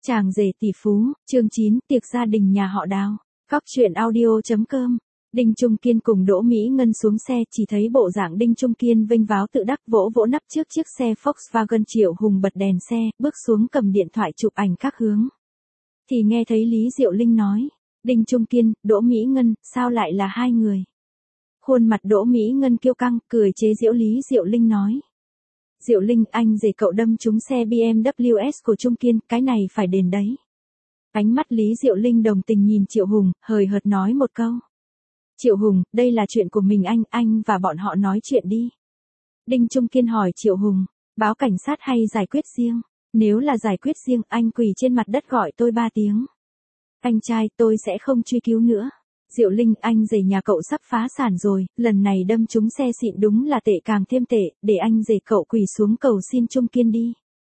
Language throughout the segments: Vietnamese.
Chàng rể tỷ phú, chương 9, tiệc gia đình nhà họ Đào. Cóc truyện audio.com. Đinh Trung Kiên cùng Đỗ Mỹ Ngân xuống xe, chỉ thấy bộ dạng Đinh Trung Kiên vênh váo tự đắc vỗ vỗ nắp trước chiếc xe Volkswagen. Triệu Hùng bật đèn xe, bước xuống cầm điện thoại chụp ảnh các hướng. Thì nghe thấy Lý Diệu Linh nói, Đinh Trung Kiên, Đỗ Mỹ Ngân, sao lại là hai người? Khuôn mặt Đỗ Mỹ Ngân kiêu căng, cười chế giễu. Lý Diệu Linh nói, Diệu Linh, anh rể cậu đâm trúng xe BMW S của Trung Kiên, cái này phải đền đấy. Ánh mắt Lý Diệu Linh đồng tình nhìn Triệu Hùng, hời hợt nói một câu. Triệu Hùng, đây là chuyện của mình anh và bọn họ nói chuyện đi. Đinh Trung Kiên hỏi Triệu Hùng, báo cảnh sát hay giải quyết riêng? Nếu là giải quyết riêng, anh quỳ trên mặt đất gọi tôi 3 tiếng. Anh trai, tôi sẽ không truy cứu nữa. Diệu Linh, anh rể nhà cậu sắp phá sản rồi, lần này đâm trúng xe xịn đúng là tệ càng thêm tệ, để anh rể cậu quỳ xuống cầu xin Trung Kiên đi.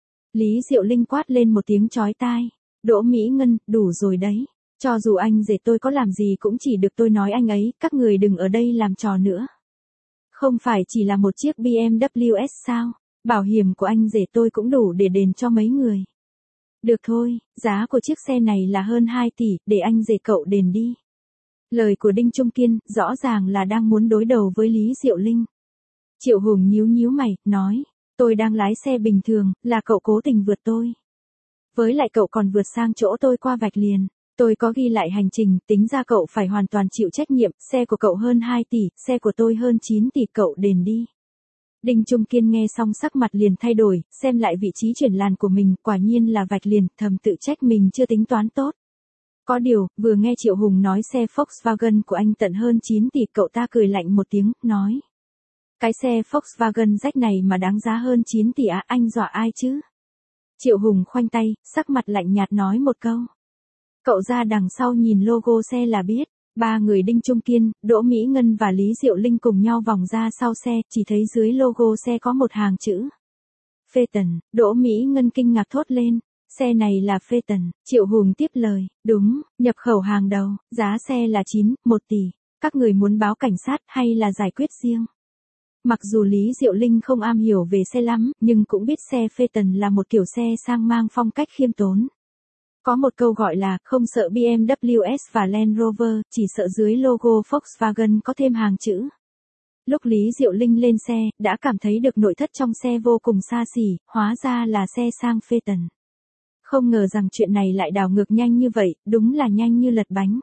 Lý Diệu Linh quát lên một tiếng chói tai. Đỗ Mỹ Ngân, đủ rồi đấy. Cho dù anh rể tôi có làm gì cũng chỉ được tôi nói anh ấy, các người đừng ở đây làm trò nữa. Không phải chỉ là một chiếc BMW S sao, bảo hiểm của anh rể tôi cũng đủ để đền cho mấy người. Được thôi, giá của chiếc xe này là hơn 2 tỷ, để anh rể cậu đền đi. Lời của Đinh Trung Kiên, rõ ràng là đang muốn đối đầu với Lý Diệu Linh. Triệu Hùng nhíu mày, nói, tôi đang lái xe bình thường, là cậu cố tình vượt tôi. Với lại cậu còn vượt sang chỗ tôi qua vạch liền, tôi có ghi lại hành trình, tính ra cậu phải hoàn toàn chịu trách nhiệm, xe của cậu hơn 2 tỷ, xe của tôi hơn 9 tỷ, cậu đền đi. Đinh Trung Kiên nghe xong sắc mặt liền thay đổi, xem lại vị trí chuyển làn của mình, quả nhiên là vạch liền, thầm tự trách mình chưa tính toán tốt. Có điều, vừa nghe Triệu Hùng nói xe Volkswagen của anh tận hơn 9 tỷ, cậu ta cười lạnh một tiếng, nói. Cái xe Volkswagen rách này mà đáng giá hơn 9 tỷ à, anh dọa ai chứ? Triệu Hùng khoanh tay, sắc mặt lạnh nhạt nói một câu. Cậu ra đằng sau nhìn logo xe là biết. Ba người Đinh Trung Kiên, Đỗ Mỹ Ngân và Lý Diệu Linh cùng nhau vòng ra sau xe, chỉ thấy dưới logo xe có một hàng chữ. Phaeton. Đỗ Mỹ Ngân kinh ngạc thốt lên. Xe này là Phaeton. Triệu Hùng tiếp lời, đúng, nhập khẩu hàng đầu, giá xe là 1 tỷ. Các người muốn báo cảnh sát hay là giải quyết riêng? Mặc dù Lý Diệu Linh không am hiểu về xe lắm, nhưng cũng biết xe Phaeton là một kiểu xe sang mang phong cách khiêm tốn. Có một câu gọi là, không sợ BMW S và Land Rover, chỉ sợ dưới logo Volkswagen có thêm hàng chữ. Lúc Lý Diệu Linh lên xe, đã cảm thấy được nội thất trong xe vô cùng xa xỉ, hóa ra là xe sang Phaeton. Không ngờ rằng chuyện này lại đảo ngược nhanh như vậy, đúng là nhanh như lật bánh.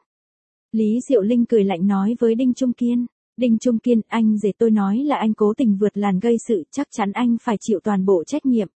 Lý Diệu Linh cười lạnh nói với Đinh Trung Kiên. Đinh Trung Kiên, anh rể tôi nói là anh cố tình vượt làn gây sự, chắc chắn anh phải chịu toàn bộ trách nhiệm.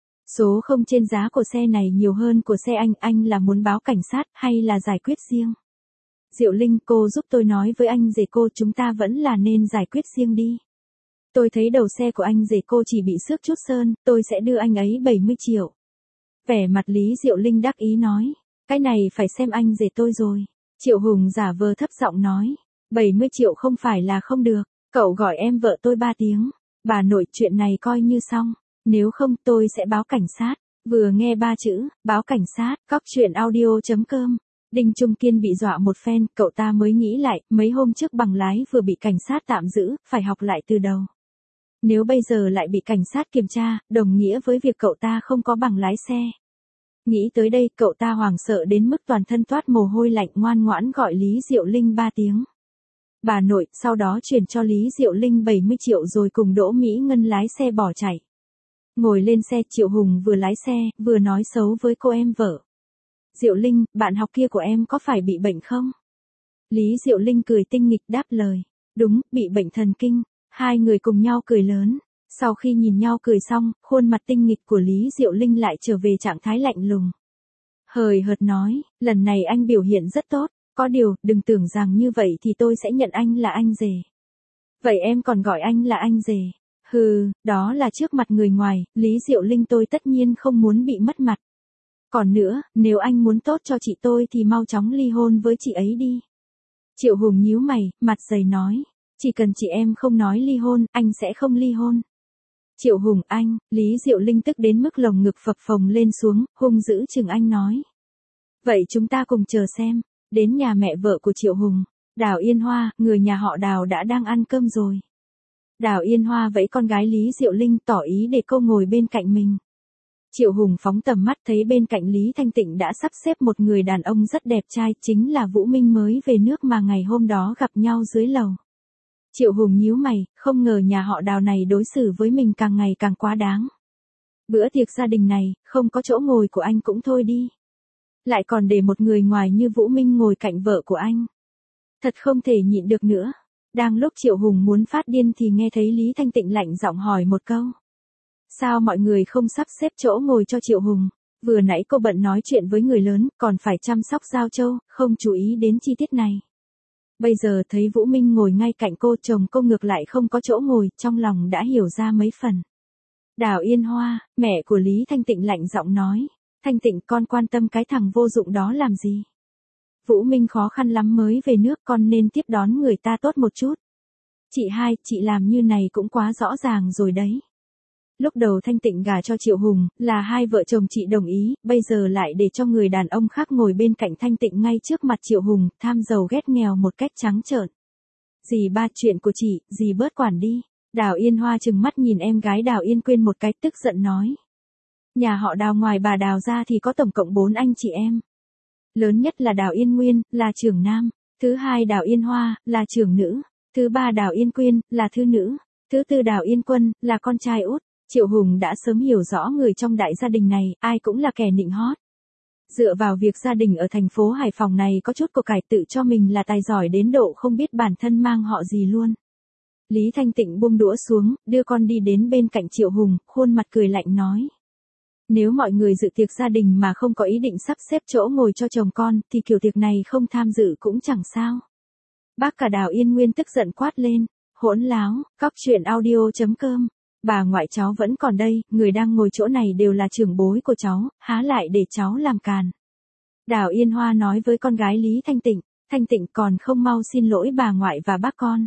Số không trên giá của xe này nhiều hơn của xe anh là muốn báo cảnh sát hay là giải quyết riêng? Diệu Linh, cô giúp tôi nói với anh rể cô, chúng ta vẫn là nên giải quyết riêng đi. Tôi thấy đầu xe của anh rể cô chỉ bị xước chút sơn, tôi sẽ đưa anh ấy 70 triệu. Vẻ mặt Lý Diệu Linh đắc ý nói, cái này phải xem anh rể tôi rồi. Triệu Hùng giả vờ thấp giọng nói, 70 triệu không phải là không được, cậu gọi em vợ tôi 3 tiếng. Bà nội, chuyện này coi như xong, nếu không tôi sẽ báo cảnh sát. Vừa nghe 3 chữ, báo cảnh sát, cóc truyện audio.com. Đinh Trung Kiên bị dọa một phen, cậu ta mới nghĩ lại, mấy hôm trước bằng lái vừa bị cảnh sát tạm giữ, phải học lại từ đầu. Nếu bây giờ lại bị cảnh sát kiểm tra, đồng nghĩa với việc cậu ta không có bằng lái xe. Nghĩ tới đây, cậu ta hoảng sợ đến mức toàn thân toát mồ hôi lạnh, ngoan ngoãn gọi Lý Diệu Linh 3 tiếng. Bà nội, sau đó chuyển cho Lý Diệu Linh 70 triệu rồi cùng Đỗ Mỹ Ngân lái xe bỏ chạy. Ngồi lên xe, Triệu Hùng vừa lái xe, vừa nói xấu với cô em vợ. Diệu Linh, bạn học kia của em có phải bị bệnh không? Lý Diệu Linh cười tinh nghịch đáp lời. Đúng, bị bệnh thần kinh. Hai người cùng nhau cười lớn. Sau khi nhìn nhau cười xong, khuôn mặt tinh nghịch của Lý Diệu Linh lại trở về trạng thái lạnh lùng. Hời hợt nói, lần này anh biểu hiện rất tốt. Có điều, đừng tưởng rằng như vậy thì tôi sẽ nhận anh là anh rể. Vậy em còn gọi anh là anh rể? Hừ, đó là trước mặt người ngoài, Lý Diệu Linh tôi tất nhiên không muốn bị mất mặt. Còn nữa, nếu anh muốn tốt cho chị tôi thì mau chóng ly hôn với chị ấy đi. Triệu Hùng nhíu mày, mặt dày nói, chỉ cần chị em không nói ly hôn, anh sẽ không ly hôn. Triệu Hùng, anh, Lý Diệu Linh tức đến mức lồng ngực phập phồng lên xuống, hung dữ chừng anh nói. Vậy chúng ta cùng chờ xem. Đến nhà mẹ vợ của Triệu Hùng, Đào Yên Hoa, người nhà họ Đào đã đang ăn cơm rồi. Đào Yên Hoa vẫy con gái Lý Diệu Linh tỏ ý để cô ngồi bên cạnh mình. Triệu Hùng phóng tầm mắt thấy bên cạnh Lý Thanh Tịnh đã sắp xếp một người đàn ông rất đẹp trai, chính là Vũ Minh mới về nước mà ngày hôm đó gặp nhau dưới lầu. Triệu Hùng nhíu mày, không ngờ nhà họ Đào này đối xử với mình càng ngày càng quá đáng. Bữa tiệc gia đình này, không có chỗ ngồi của anh cũng thôi đi. Lại còn để một người ngoài như Vũ Minh ngồi cạnh vợ của anh. Thật không thể nhịn được nữa. Đang lúc Triệu Hùng muốn phát điên thì nghe thấy Lý Thanh Tịnh lạnh giọng hỏi một câu. Sao mọi người không sắp xếp chỗ ngồi cho Triệu Hùng? Vừa nãy cô bận nói chuyện với người lớn, còn phải chăm sóc Giao Châu, không chú ý đến chi tiết này. Bây giờ thấy Vũ Minh ngồi ngay cạnh cô, chồng cô ngược lại không có chỗ ngồi, trong lòng đã hiểu ra mấy phần. Đào Yên Hoa, mẹ của Lý Thanh Tịnh lạnh giọng nói. Thanh Tịnh, con quan tâm cái thằng vô dụng đó làm gì? Vũ Minh khó khăn lắm mới về nước, con nên tiếp đón người ta tốt một chút. Chị hai, chị làm như này cũng quá rõ ràng rồi đấy. Lúc đầu Thanh Tịnh gả cho Triệu Hùng, là hai vợ chồng chị đồng ý, bây giờ lại để cho người đàn ông khác ngồi bên cạnh Thanh Tịnh ngay trước mặt Triệu Hùng, tham giàu ghét nghèo một cách trắng trợn. Dì ba, chuyện của chị, dì bớt quản đi. Đào Yên Hoa trừng mắt nhìn em gái Đào Yên Quyên một cái, tức giận nói. Nhà họ Đào ngoài bà Đào ra thì có tổng cộng 4 anh chị em. Lớn nhất là Đào Yên Nguyên, là trưởng nam. Thứ hai Đào Yên Hoa, là trưởng nữ. Thứ ba Đào Yên Quyên, là thư nữ. Thứ tư Đào Yên Quân, là con trai út. Triệu Hùng đã sớm hiểu rõ người trong đại gia đình này, ai cũng là kẻ nịnh hót. Dựa vào việc gia đình ở thành phố Hải Phòng này có chút của cải, tự cho mình là tài giỏi đến độ không biết bản thân mang họ gì luôn. Lý Thanh Tịnh buông đũa xuống, đưa con đi đến bên cạnh Triệu Hùng, khuôn mặt cười lạnh nói. Nếu mọi người dự tiệc gia đình mà không có ý định sắp xếp chỗ ngồi cho chồng con, thì kiểu tiệc này không tham dự cũng chẳng sao. Bác cả Đào Yên Nguyên tức giận quát lên. Hỗn láo, cóc truyện audio.com. Bà ngoại cháu vẫn còn đây, người đang ngồi chỗ này đều là trưởng bối của cháu, há lại để cháu làm càn. Đào Yên Hoa nói với con gái Lý Thanh Tịnh. Thanh Tịnh còn không mau xin lỗi bà ngoại và bác con.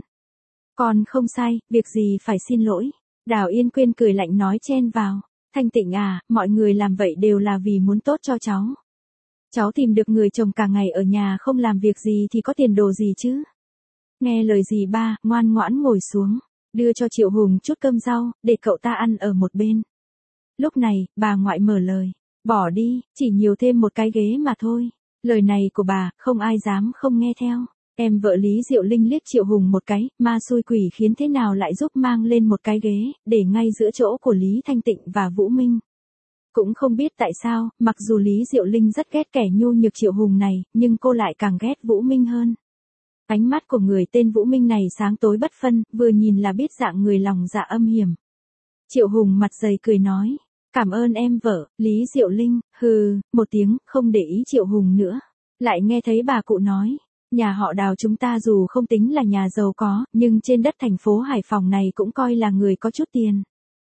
Con không sai, việc gì phải xin lỗi. Đào Yên Quyên cười lạnh nói chen vào. Thanh Tịnh à, mọi người làm vậy đều là vì muốn tốt cho cháu. Cháu tìm được người chồng cả ngày ở nhà không làm việc gì thì có tiền đồ gì chứ. Nghe lời dì ba, ngoan ngoãn ngồi xuống, đưa cho Triệu Hùng chút cơm rau, để cậu ta ăn ở một bên. Lúc này, bà ngoại mở lời. Bỏ đi, chỉ nhiều thêm một cái ghế mà thôi. Lời này của bà, không ai dám không nghe theo. Em vợ Lý Diệu Linh liếc Triệu Hùng một cái, ma xui quỷ khiến thế nào lại giúp mang lên một cái ghế, để ngay giữa chỗ của Lý Thanh Tịnh và Vũ Minh. Cũng không biết tại sao, mặc dù Lý Diệu Linh rất ghét kẻ nhu nhược Triệu Hùng này, nhưng cô lại càng ghét Vũ Minh hơn. Ánh mắt của người tên Vũ Minh này sáng tối bất phân, vừa nhìn là biết dạng người lòng dạ âm hiểm. Triệu Hùng mặt dày cười nói, cảm ơn em vợ, Lý Diệu Linh, hừ, một tiếng, không để ý Triệu Hùng nữa. Lại nghe thấy bà cụ nói, nhà họ Đào chúng ta dù không tính là nhà giàu có, nhưng trên đất thành phố Hải Phòng này cũng coi là người có chút tiền.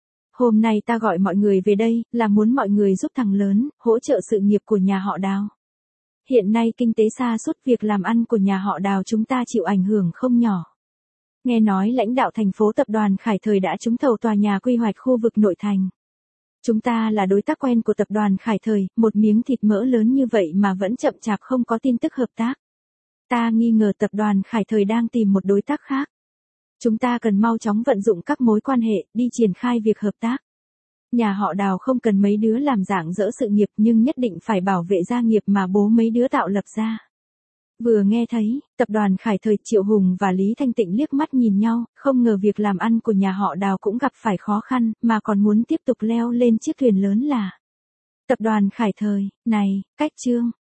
Hôm nay ta gọi mọi người về đây, là muốn mọi người giúp thằng lớn, hỗ trợ sự nghiệp của nhà họ Đào. Hiện nay kinh tế sa sút, việc làm ăn của nhà họ Đào chúng ta chịu ảnh hưởng không nhỏ. Nghe nói lãnh đạo thành phố tập đoàn Khải Thời đã trúng thầu tòa nhà quy hoạch khu vực nội thành. Chúng ta là đối tác quen của tập đoàn Khải Thời, một miếng thịt mỡ lớn như vậy mà vẫn chậm chạp không có tin tức hợp tác. Ta nghi ngờ tập đoàn Khải Thời đang tìm một đối tác khác. Chúng ta cần mau chóng vận dụng các mối quan hệ, đi triển khai việc hợp tác. Nhà họ Đào không cần mấy đứa làm rạng rỡ sự nghiệp, nhưng nhất định phải bảo vệ gia nghiệp mà bố mấy đứa tạo lập ra. Vừa nghe thấy, tập đoàn Khải Thời, Triệu Hùng và Lý Thanh Tịnh liếc mắt nhìn nhau, không ngờ việc làm ăn của nhà họ Đào cũng gặp phải khó khăn, mà còn muốn tiếp tục leo lên chiếc thuyền lớn là tập đoàn Khải Thời. Này, cách chương.